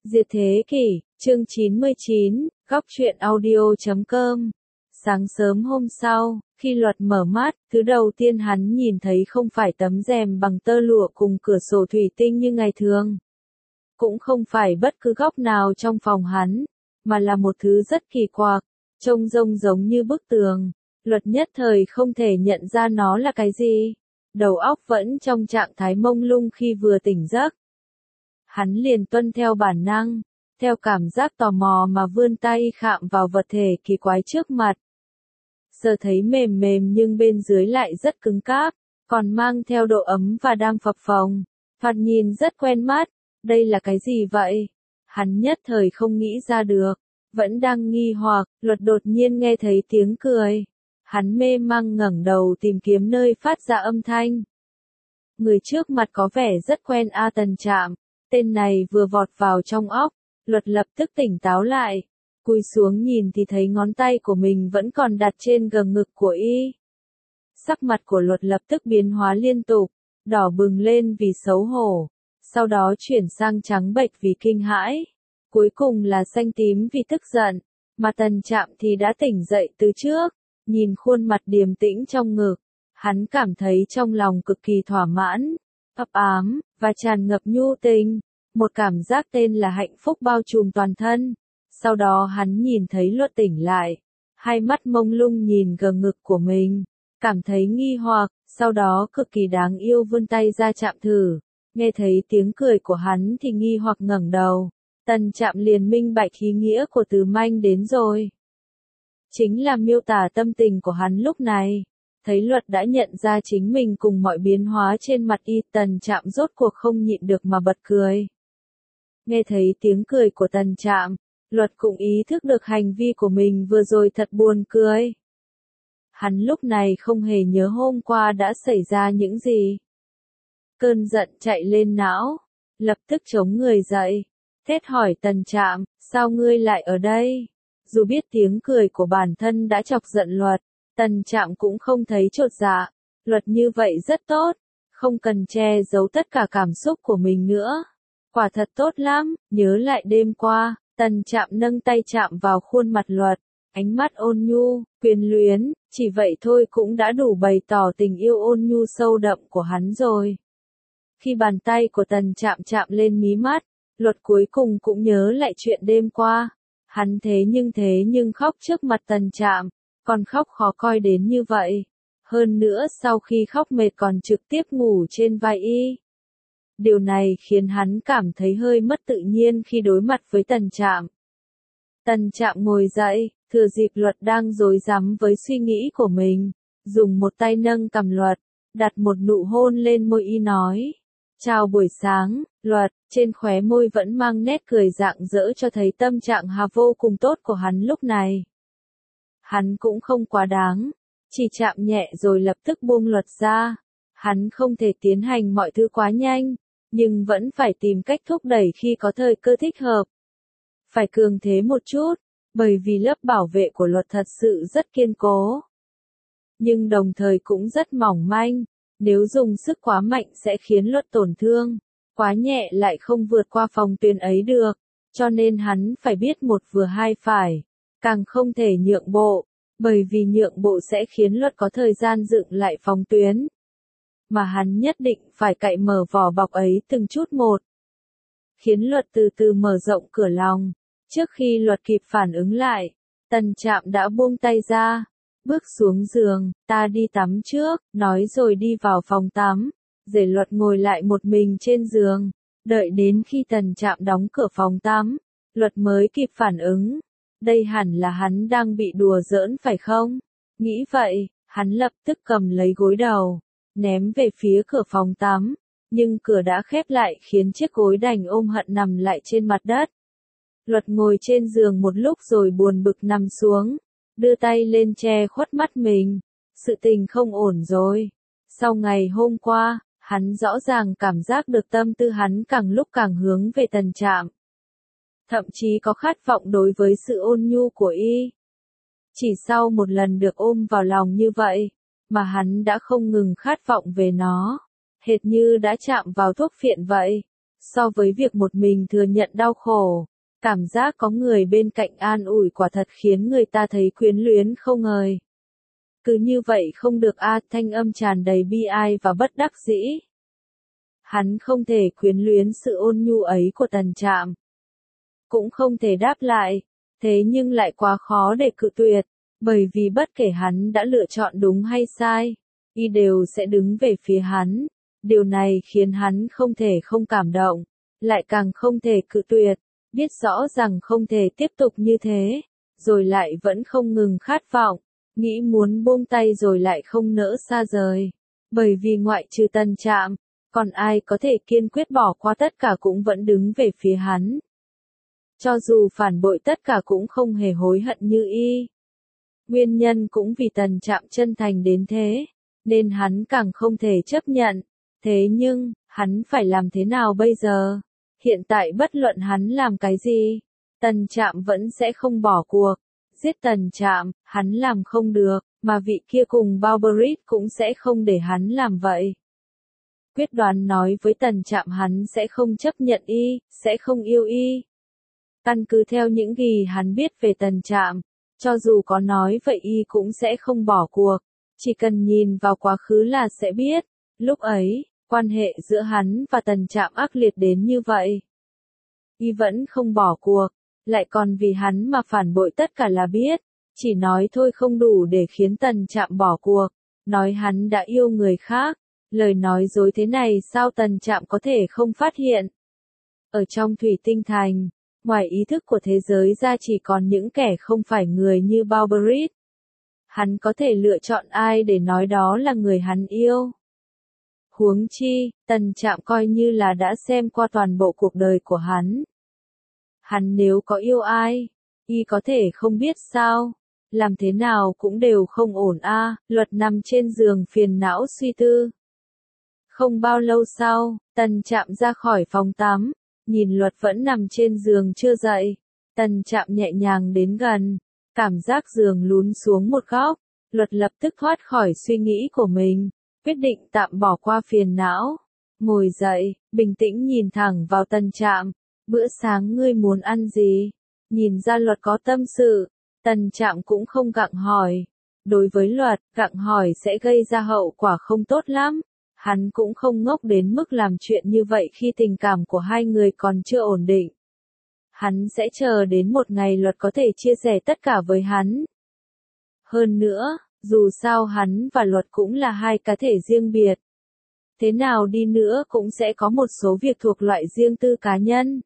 Diệt thế kỷ, chương 99, góc truyện audio.com. Sáng sớm hôm sau, khi Luật mở mắt, thứ đầu tiên hắn nhìn thấy không phải tấm rèm bằng tơ lụa cùng cửa sổ thủy tinh như ngày thường. Cũng không phải bất cứ góc nào trong phòng hắn, mà là một thứ rất kỳ quặc, trông rông giống như bức tường. Luật nhất thời không thể nhận ra nó là cái gì. Đầu óc vẫn trong trạng thái mông lung khi vừa tỉnh giấc. Hắn liền tuân theo bản năng, theo cảm giác tò mò mà vươn tay khạm vào vật thể kỳ quái trước mặt. Sờ thấy mềm mềm nhưng bên dưới lại rất cứng cáp, còn mang theo độ ấm và đang phập phồng. Thoạt nhìn rất quen mắt, đây là cái gì vậy? Hắn nhất thời không nghĩ ra được, vẫn đang nghi hoặc, Luật đột nhiên nghe thấy tiếng cười. Hắn mê mang ngẩng đầu tìm kiếm nơi phát ra âm thanh. Người trước mặt có vẻ rất quen Tần Trạm. Tên này vừa vọt vào trong óc, Luật lập tức tỉnh táo lại. Cúi xuống nhìn thì thấy ngón tay của mình vẫn còn đặt trên gầm ngực của y. Sắc mặt của Luật lập tức biến hóa liên tục, đỏ bừng lên vì xấu hổ, sau đó chuyển sang trắng bệch vì kinh hãi, cuối cùng là xanh tím vì tức giận, mà Tần Trạm thì đã tỉnh dậy từ trước, nhìn khuôn mặt điềm tĩnh trong ngực, hắn cảm thấy trong lòng cực kỳ thỏa mãn, ấp ám, và tràn ngập nhu tình, một cảm giác tên là hạnh phúc bao trùm toàn thân. Sau đó hắn nhìn thấy Luật tỉnh lại, hai mắt mông lung nhìn gầm ngực của mình, cảm thấy nghi hoặc, sau đó cực kỳ đáng yêu vươn tay ra chạm thử, nghe thấy tiếng cười của hắn thì nghi hoặc ngẩng đầu, Tần Trạm liền minh bạch ý nghĩa của từ manh đến rồi. Chính là miêu tả tâm tình của hắn lúc này. Thấy Luật đã nhận ra chính mình cùng mọi biến hóa trên mặt y, Tần Trạm rốt cuộc không nhịn được mà bật cười. Nghe thấy tiếng cười của Tần Trạm, Luật cũng ý thức được hành vi của mình vừa rồi thật buồn cười. Hắn lúc này không hề nhớ hôm qua đã xảy ra những gì. Cơn giận chạy lên não, lập tức chống người dậy, thét hỏi Tần Trạm, sao ngươi lại ở đây? Dù biết tiếng cười của bản thân đã chọc giận Luật, Tần Trạm cũng không thấy chột dạ. Luật như vậy rất tốt, không cần che giấu tất cả cảm xúc của mình nữa. Quả thật tốt lắm, nhớ lại đêm qua, Tần Trạm nâng tay chạm vào khuôn mặt Luật, ánh mắt ôn nhu, quyến luyến, chỉ vậy thôi cũng đã đủ bày tỏ tình yêu ôn nhu sâu đậm của hắn rồi. Khi bàn tay của Tần Trạm chạm lên mí mắt, Luật cuối cùng cũng nhớ lại chuyện đêm qua. Hắn thế nhưng khóc trước mặt Tần Trạm, còn khóc khó coi đến như vậy. Hơn nữa sau khi khóc mệt còn trực tiếp ngủ trên vai y. Điều này khiến hắn cảm thấy hơi mất tự nhiên khi đối mặt với Tần Trạm. Tần Trạm ngồi dậy, thừa dịp Luật đang rối rắm với suy nghĩ của mình, dùng một tay nâng cằm Luật, đặt một nụ hôn lên môi y nói. Chào buổi sáng, Luật, trên khóe môi vẫn mang nét cười rạng rỡ cho thấy tâm trạng vô cùng tốt của hắn lúc này. Hắn cũng không quá đáng, chỉ chạm nhẹ rồi lập tức buông Luật ra. Hắn không thể tiến hành mọi thứ quá nhanh, nhưng vẫn phải tìm cách thúc đẩy khi có thời cơ thích hợp. Phải cường thế một chút, bởi vì lớp bảo vệ của Luật thật sự rất kiên cố. Nhưng đồng thời cũng rất mỏng manh, nếu dùng sức quá mạnh sẽ khiến Luật tổn thương, quá nhẹ lại không vượt qua phòng tuyến ấy được, cho nên hắn phải biết một vừa hai phải, càng không thể nhượng bộ, bởi vì nhượng bộ sẽ khiến Luật có thời gian dựng lại phòng tuyến. Mà hắn nhất định phải cạy mở vỏ bọc ấy từng chút một. Khiến Luật từ từ mở rộng cửa lòng. Trước khi Luật kịp phản ứng lại, Tần Trạm đã buông tay ra, bước xuống giường, ta đi tắm trước, nói rồi đi vào phòng tắm, để Luật ngồi lại một mình trên giường, đợi đến khi Tần Trạm đóng cửa phòng tắm, Luật mới kịp phản ứng. Đây hẳn là hắn đang bị đùa giỡn phải không? Nghĩ vậy, hắn lập tức cầm lấy gối đầu, ném về phía cửa phòng tắm, nhưng cửa đã khép lại khiến chiếc gối đành ôm hận nằm lại trên mặt đất. Luật ngồi trên giường một lúc rồi buồn bực nằm xuống, đưa tay lên che khuất mắt mình. Sự tình không ổn rồi. Sau ngày hôm qua, hắn rõ ràng cảm giác được tâm tư hắn càng lúc càng hướng về Tần Trạm. Thậm chí có khát vọng đối với sự ôn nhu của y. Chỉ sau một lần được ôm vào lòng như vậy, mà hắn đã không ngừng khát vọng về nó, hệt như đã chạm vào thuốc phiện vậy. So với việc một mình thừa nhận đau khổ, cảm giác có người bên cạnh an ủi quả thật khiến người ta thấy quyến luyến không ngời. Cứ như vậy không được a, thanh âm tràn đầy bi ai và bất đắc dĩ. Hắn không thể quyến luyến sự ôn nhu ấy của Tần Trạm. Cũng không thể đáp lại, thế nhưng lại quá khó để cự tuyệt, bởi vì bất kể hắn đã lựa chọn đúng hay sai, y đều sẽ đứng về phía hắn. Điều này khiến hắn không thể không cảm động, lại càng không thể cự tuyệt, biết rõ rằng không thể tiếp tục như thế, rồi lại vẫn không ngừng khát vọng, nghĩ muốn buông tay rồi lại không nỡ xa rời. Bởi vì ngoại trừ Tần Trạm, còn ai có thể kiên quyết bỏ qua tất cả cũng vẫn đứng về phía hắn. Cho dù phản bội tất cả cũng không hề hối hận như y. Nguyên nhân cũng vì Tần Trạm chân thành đến thế, nên hắn càng không thể chấp nhận. Thế nhưng, hắn phải làm thế nào bây giờ? Hiện tại bất luận hắn làm cái gì, Tần Trạm vẫn sẽ không bỏ cuộc. Giết Tần Trạm, hắn làm không được, mà vị kia cùng Barbarit cũng sẽ không để hắn làm vậy. Quyết đoán nói với Tần Trạm hắn sẽ không chấp nhận y, sẽ không yêu y. Căn cứ theo những gì hắn biết về Tần Trạm, cho dù có nói vậy y cũng sẽ không bỏ cuộc. Chỉ cần nhìn vào quá khứ là sẽ biết, lúc ấy, quan hệ giữa hắn và Tần Trạm ác liệt đến như vậy. Y vẫn không bỏ cuộc, lại còn vì hắn mà phản bội tất cả là biết, chỉ nói thôi không đủ để khiến Tần Trạm bỏ cuộc, nói hắn đã yêu người khác, lời nói dối thế này sao Tần Trạm có thể không phát hiện. Ở trong Thủy Tinh Thành, ngoài ý thức của thế giới ra chỉ còn những kẻ không phải người như Barbarit. Hắn có thể lựa chọn ai để nói đó là người hắn yêu. Huống chi, Tần Trạm coi như là đã xem qua toàn bộ cuộc đời của hắn. Hắn nếu có yêu ai, y có thể không biết sao, làm thế nào cũng đều không ổn a. Luật nằm trên giường phiền não suy tư. Không bao lâu sau, Tần Trạm ra khỏi phòng tắm, nhìn Luật vẫn nằm trên giường chưa dậy. Tần Trạm nhẹ nhàng đến gần, cảm giác giường lún xuống một góc, Luật lập tức thoát khỏi suy nghĩ của mình, quyết định tạm bỏ qua phiền não. Ngồi dậy, bình tĩnh nhìn thẳng vào Tần Trạm, bữa sáng ngươi muốn ăn gì? Nhìn ra Luật có tâm sự, Tần Trạm cũng không gặng hỏi. Đối với Luật, gặng hỏi sẽ gây ra hậu quả không tốt lắm. Hắn cũng không ngốc đến mức làm chuyện như vậy khi tình cảm của hai người còn chưa ổn định. Hắn sẽ chờ đến một ngày Luật có thể chia sẻ tất cả với hắn. Hơn nữa, dù sao hắn và Luật cũng là hai cá thể riêng biệt. Thế nào đi nữa cũng sẽ có một số việc thuộc loại riêng tư cá nhân.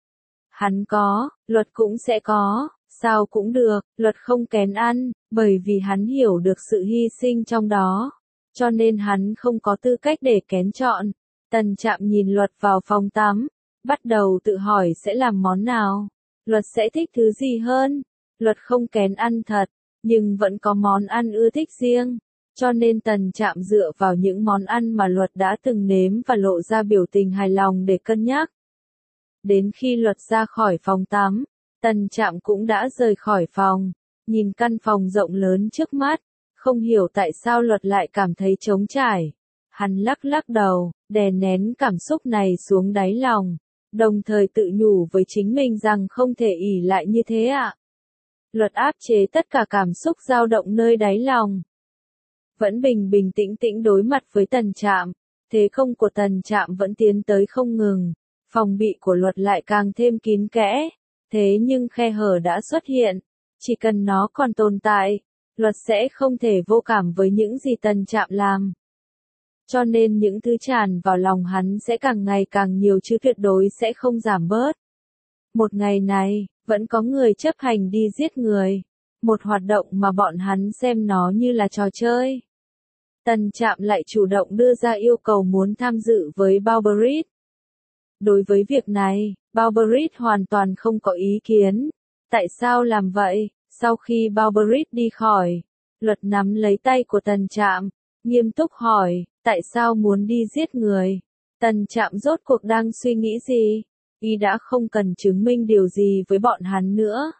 Hắn có, Luật cũng sẽ có, sao cũng được, Luật không kén ăn, bởi vì hắn hiểu được sự hy sinh trong đó. Cho nên hắn không có tư cách để kén chọn. Tần Trạm nhìn Luật vào phòng tắm, bắt đầu tự hỏi sẽ làm món nào. Luật sẽ thích thứ gì hơn? Luật không kén ăn thật, nhưng vẫn có món ăn ưa thích riêng. Cho nên Tần Trạm dựa vào những món ăn mà Luật đã từng nếm và lộ ra biểu tình hài lòng để cân nhắc. Đến khi Luật ra khỏi phòng tắm, Tần Trạm cũng đã rời khỏi phòng, nhìn căn phòng rộng lớn trước mắt. Không hiểu tại sao Luật lại cảm thấy trống trải. Hắn lắc lắc đầu, đè nén cảm xúc này xuống đáy lòng, đồng thời tự nhủ với chính mình rằng không thể ỷ lại như thế ạ. Luật áp chế tất cả cảm xúc dao động nơi đáy lòng. Vẫn bình bình tĩnh tĩnh đối mặt với Tần Trạm, thế công của Tần Trạm vẫn tiến tới không ngừng, phòng bị của Luật lại càng thêm kín kẽ, thế nhưng khe hở đã xuất hiện, chỉ cần nó còn tồn tại. Luật sẽ không thể vô cảm với những gì Tần Trạm làm. Cho nên những thứ tràn vào lòng hắn sẽ càng ngày càng nhiều chứ tuyệt đối sẽ không giảm bớt. Một ngày này, vẫn có người chấp hành đi giết người. Một hoạt động mà bọn hắn xem nó như là trò chơi. Tần Trạm lại chủ động đưa ra yêu cầu muốn tham dự với Barbarit. Đối với việc này, Barbarit hoàn toàn không có ý kiến. Tại sao làm vậy? Sau khi Barbarit đi khỏi, Luật nắm lấy tay của Tần Trạm, nghiêm túc hỏi, tại sao muốn đi giết người? Tần Trạm rốt cuộc đang suy nghĩ gì? Y đã không cần chứng minh điều gì với bọn hắn nữa.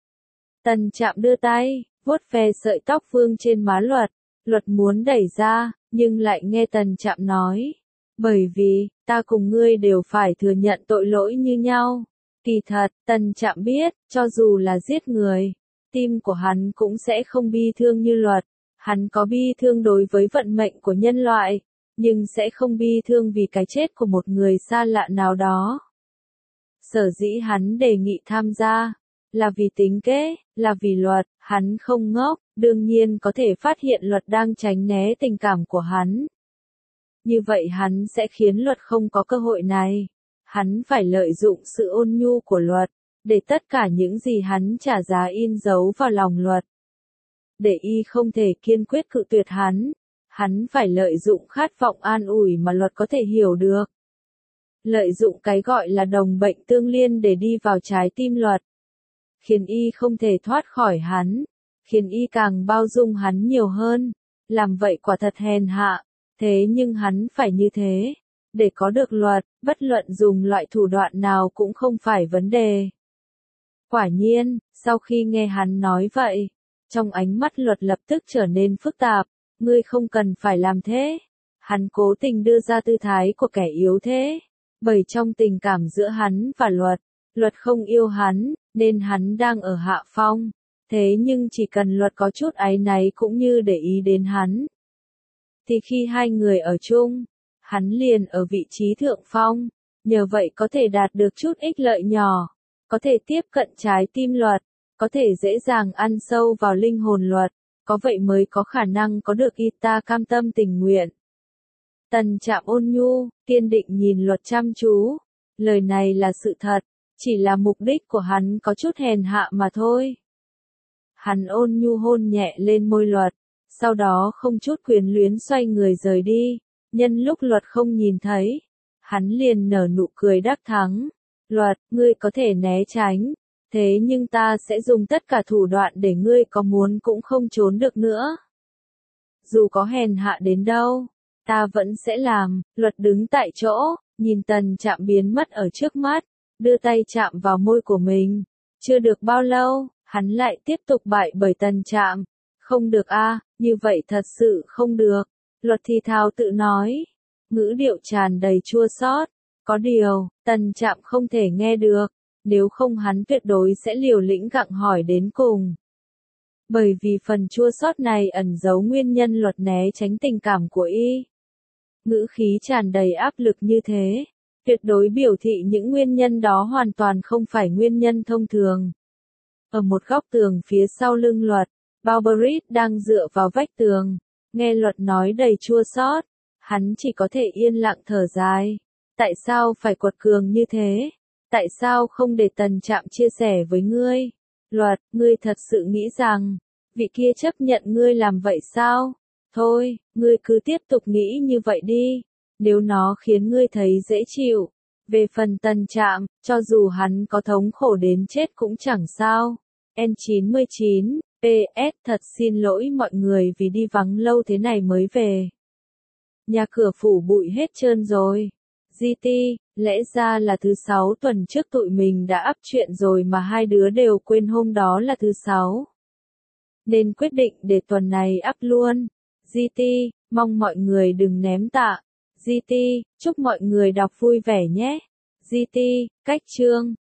Tần Trạm đưa tay, vuốt ve sợi tóc vương trên má Luật. Luật muốn đẩy ra, nhưng lại nghe Tần Trạm nói, Bởi vì, ta cùng ngươi đều phải thừa nhận tội lỗi như nhau. Kỳ thật, Tần Trạm biết, cho dù là giết người, tim của hắn cũng sẽ không bi thương như Luật. Hắn có bi thương đối với vận mệnh của nhân loại, nhưng sẽ không bi thương vì cái chết của một người xa lạ nào đó. Sở dĩ hắn đề nghị tham gia, là vì tính kế, là vì Luật, hắn không ngốc, đương nhiên có thể phát hiện Luật đang tránh né tình cảm của hắn. Như vậy hắn sẽ khiến Luật không có cơ hội này. Hắn phải lợi dụng sự ôn nhu của Luật, để tất cả những gì hắn trả giá in dấu vào lòng Luật. Để y không thể kiên quyết cự tuyệt hắn phải lợi dụng khát vọng an ủi mà Luật có thể hiểu được. Lợi dụng cái gọi là đồng bệnh tương liên để đi vào trái tim Luật. Khiến y không thể thoát khỏi hắn, khiến y càng bao dung hắn nhiều hơn. Làm vậy quả thật hèn hạ, thế nhưng hắn phải như thế. Để có được Luật, bất luận dùng loại thủ đoạn nào cũng không phải vấn đề. Quả nhiên, sau khi nghe hắn nói vậy, trong ánh mắt Luật lập tức trở nên phức tạp, ngươi không cần phải làm thế. Hắn cố tình đưa ra tư thái của kẻ yếu thế, bởi trong tình cảm giữa hắn và Luật không yêu hắn, nên hắn đang ở hạ phong. Thế nhưng chỉ cần Luật có chút áy náy cũng như để ý đến hắn, thì khi hai người ở chung, hắn liền ở vị trí thượng phong, nhờ vậy có thể đạt được chút ích lợi nhỏ, có thể tiếp cận trái tim Luật, có thể dễ dàng ăn sâu vào linh hồn Luật, có vậy mới có khả năng có được y ta cam tâm tình nguyện. Tần Trạm ôn nhu, kiên định nhìn Luật chăm chú, lời này là sự thật, chỉ là mục đích của hắn có chút hèn hạ mà thôi. Hắn ôn nhu hôn nhẹ lên môi Luật, sau đó không chút quyến luyến xoay người rời đi, nhân lúc Luật không nhìn thấy, hắn liền nở nụ cười đắc thắng. Luật, ngươi có thể né tránh, thế nhưng ta sẽ dùng tất cả thủ đoạn để ngươi có muốn cũng không trốn được nữa. Dù có hèn hạ đến đâu, ta vẫn sẽ làm. Luật đứng tại chỗ, nhìn Tần Trạm biến mất ở trước mắt, đưa tay chạm vào môi của mình. Chưa được bao lâu, hắn lại tiếp tục bại bởi Tần Trạm. Không được a, như vậy thật sự không được. Luật thì thào tự nói, ngữ điệu tràn đầy chua xót. Có điều, Tần Trạm không thể nghe được, nếu không hắn tuyệt đối sẽ liều lĩnh gặng hỏi đến cùng. Bởi vì phần chua xót này ẩn giấu nguyên nhân Luật né tránh tình cảm của y. Ngữ khí tràn đầy áp lực như thế, tuyệt đối biểu thị những nguyên nhân đó hoàn toàn không phải nguyên nhân thông thường. Ở một góc tường phía sau lưng Luật, Barbarit đang dựa vào vách tường, nghe Luật nói đầy chua xót, hắn chỉ có thể yên lặng thở dài. Tại sao phải quật cường như thế? Tại sao không để Tần Trạm chia sẻ với ngươi? Luật, ngươi thật sự nghĩ rằng, vị kia chấp nhận ngươi làm vậy sao? Thôi, ngươi cứ tiếp tục nghĩ như vậy đi, nếu nó khiến ngươi thấy dễ chịu. Về phần Tần Trạm, cho dù hắn có thống khổ đến chết cũng chẳng sao. N99, PS thật xin lỗi mọi người vì đi vắng lâu thế này mới về. Nhà cửa phủ bụi hết trơn rồi. GT, lẽ ra là thứ 6 tuần trước tụi mình đã up chuyện rồi mà hai đứa đều quên hôm đó là thứ 6. Nên quyết định để tuần này up luôn. GT, mong mọi người đừng ném tạ. GT, chúc mọi người đọc vui vẻ nhé. GT, cách chương.